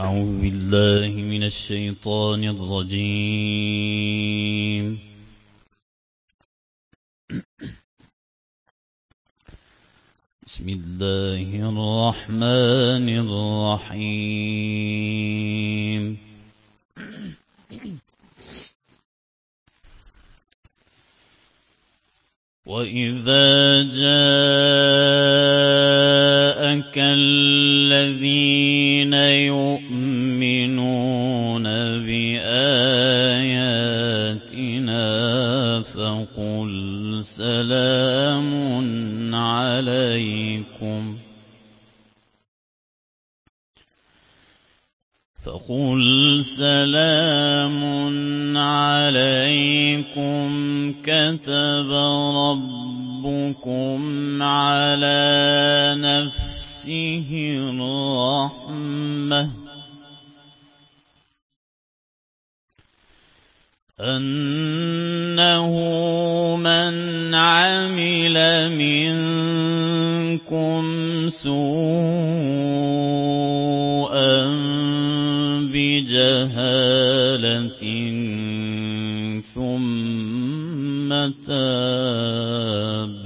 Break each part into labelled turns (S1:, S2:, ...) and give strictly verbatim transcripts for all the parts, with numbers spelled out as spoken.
S1: أعوذ بالله من الشيطان الرجيم. بسم الله الرحمن الرحيم. وإذا جاءك الذين يؤمنون بآياتنا فقل سلام عليكم فقل سلام عليكم كتب ربكم على نفسه الرحمة أنه من عمل منكم سوءا بجهالة ثم تاب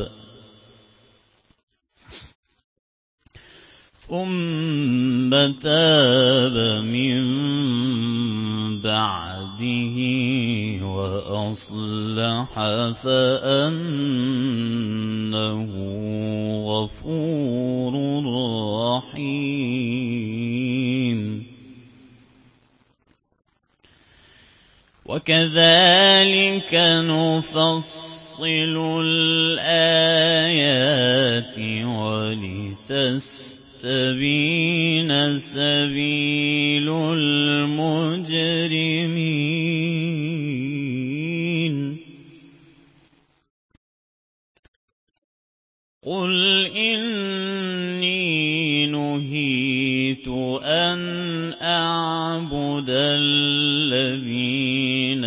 S1: ثم تاب من بعده وأصلح فأنه غفور رحيم. وكذلك نفصل الآيات ولتستبين سبيل المجرمين. قل إني نهيت أن أعبد الذين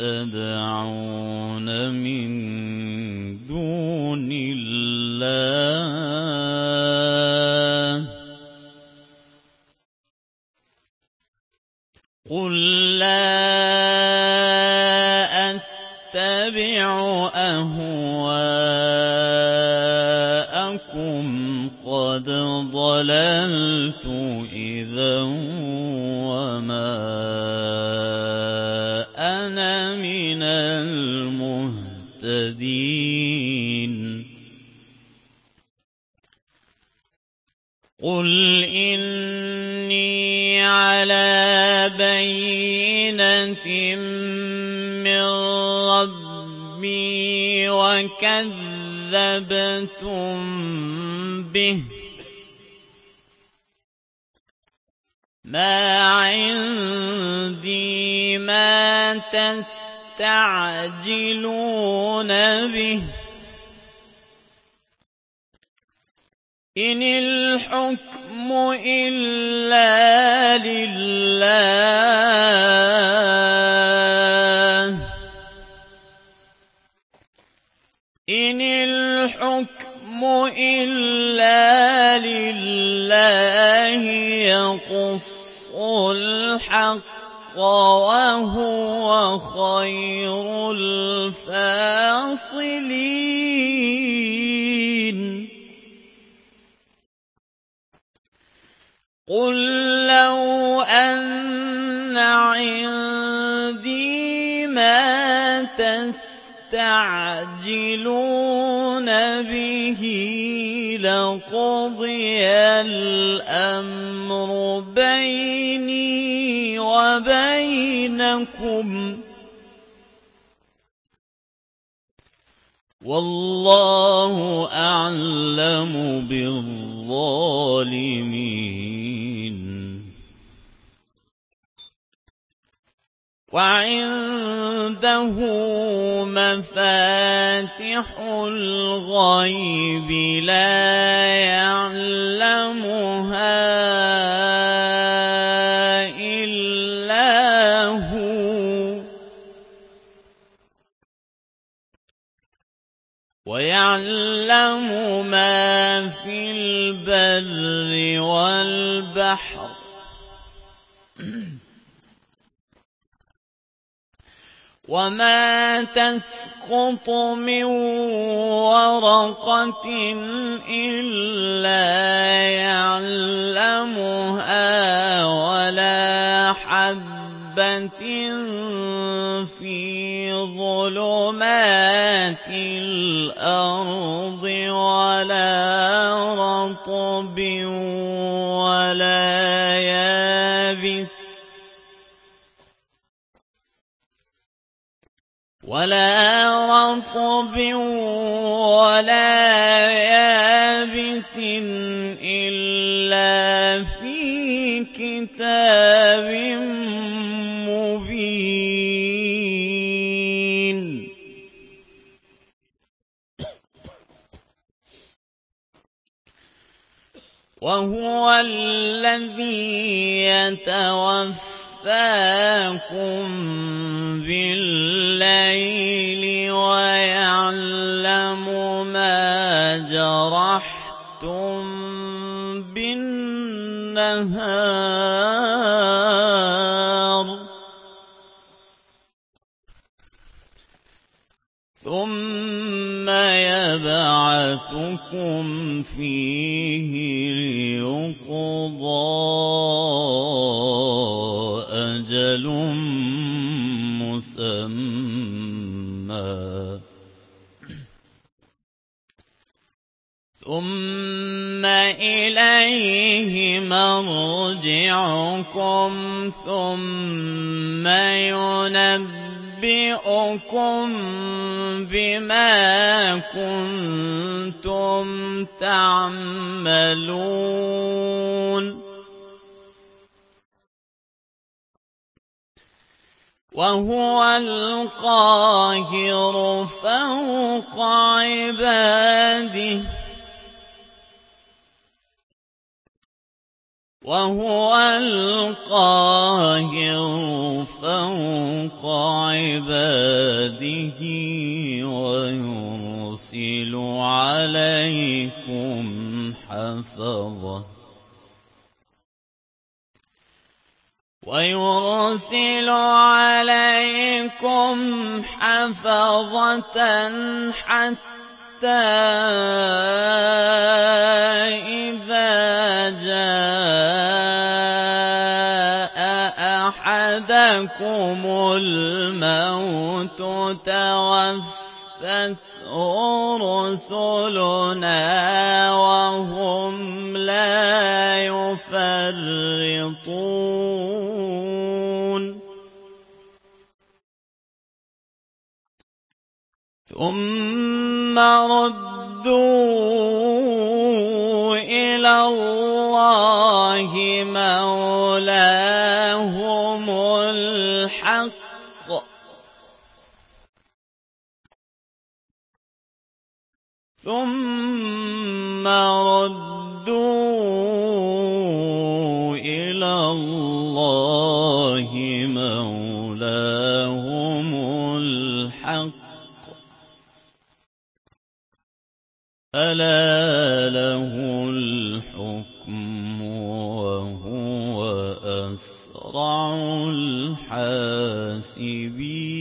S1: تدعون من دون الله قل لا أتبع أهواءكم قد ضللت إذا وما أنا من المهتدين. قل إني على بينة من ربي وكذبتم به ما عندي ما تستعجلون به إن الحكم إلا لله إن الحكم إلا لله يقص الحق وهو خير الفاصلين. قل لو أن عندي ما تستعجلون به لقضي الأمر بيني وبينكم والله أعلم بالظالمين. وعنده مفاتح الغيب لا يعلمها إلا هو ويعلم ما في البر والبحر وما تسقط من ورقة إلا يعلمها ولا حبة في ظلمات الأرض ولا رطب ولا يابس ولا رطب ولا يابس إلا في كتاب مبين وهو الذي يتوفى يتوفاكم بالليل ويعلم ما جرحتم بالنهار ثم يبعثكم فيه ليقضى أجل مسمى ثم إليه مرجعكم ثم ينبئكم بما كنتم تعملون وهو القاهر فوق عباده وهو القاهر فوق عباده ويرسل عليكم حفظة ويرسل عليكم حفظة حتى إذا جاء أحدكم الموت توفته رسلنا وهم لا يفرطون ثم ردوا إلى الله مولاهم الحق ثم ردوا إلى الله مولاهم الحق ألا له الحكم وهو أسرع الحاسبين